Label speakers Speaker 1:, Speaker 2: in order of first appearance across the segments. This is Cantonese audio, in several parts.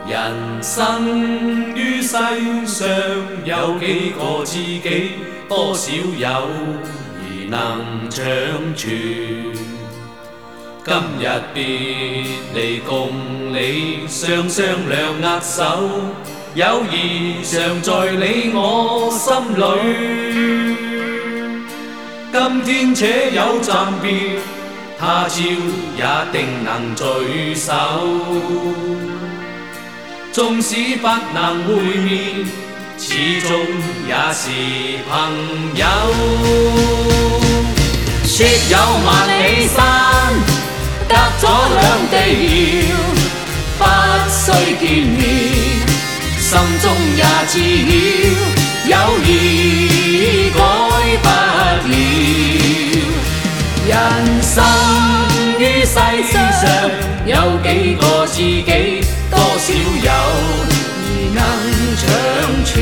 Speaker 1: 人生於世上有幾個知己，多少友誼能長存。今日別離共你雙雙兩握手，友誼常在你我心裏。今天且有暫別，他朝也定能聚首。縱使不能會面，始終也是朋友。説有萬里山，隔咗兩地遙，不需見面，心中也知曉，友誼改不了。人生於世上有幾個知己，多少友誼能長存。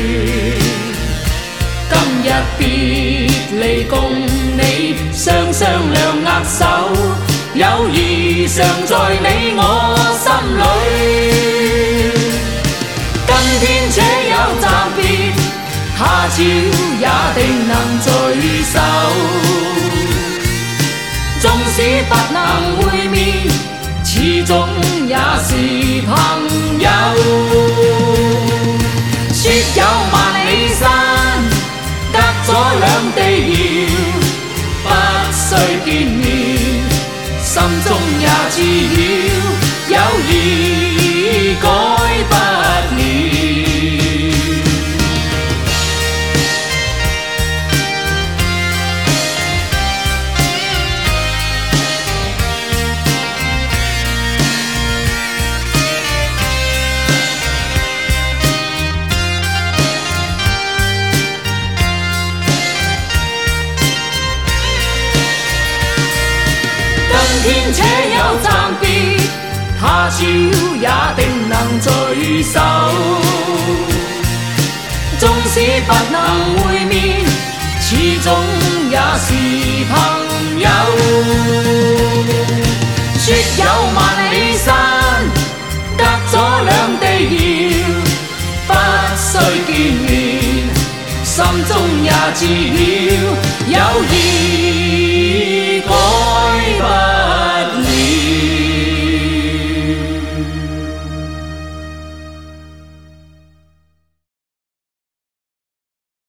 Speaker 1: 今日別離共你雙雙兩握手，友誼常在你我心裏。今天且有暫別，他朝也定能聚首。縱使不能會面，始終也是朋友。説有萬里山，隔咗兩地遙，不需見面，心中也知曉，友誼改不了。今天且有暫別，他朝也定能聚首。縱使不能會面，始終也是朋友。説有萬里山，隔咗兩地遙，不需見面，心中也知曉，友誼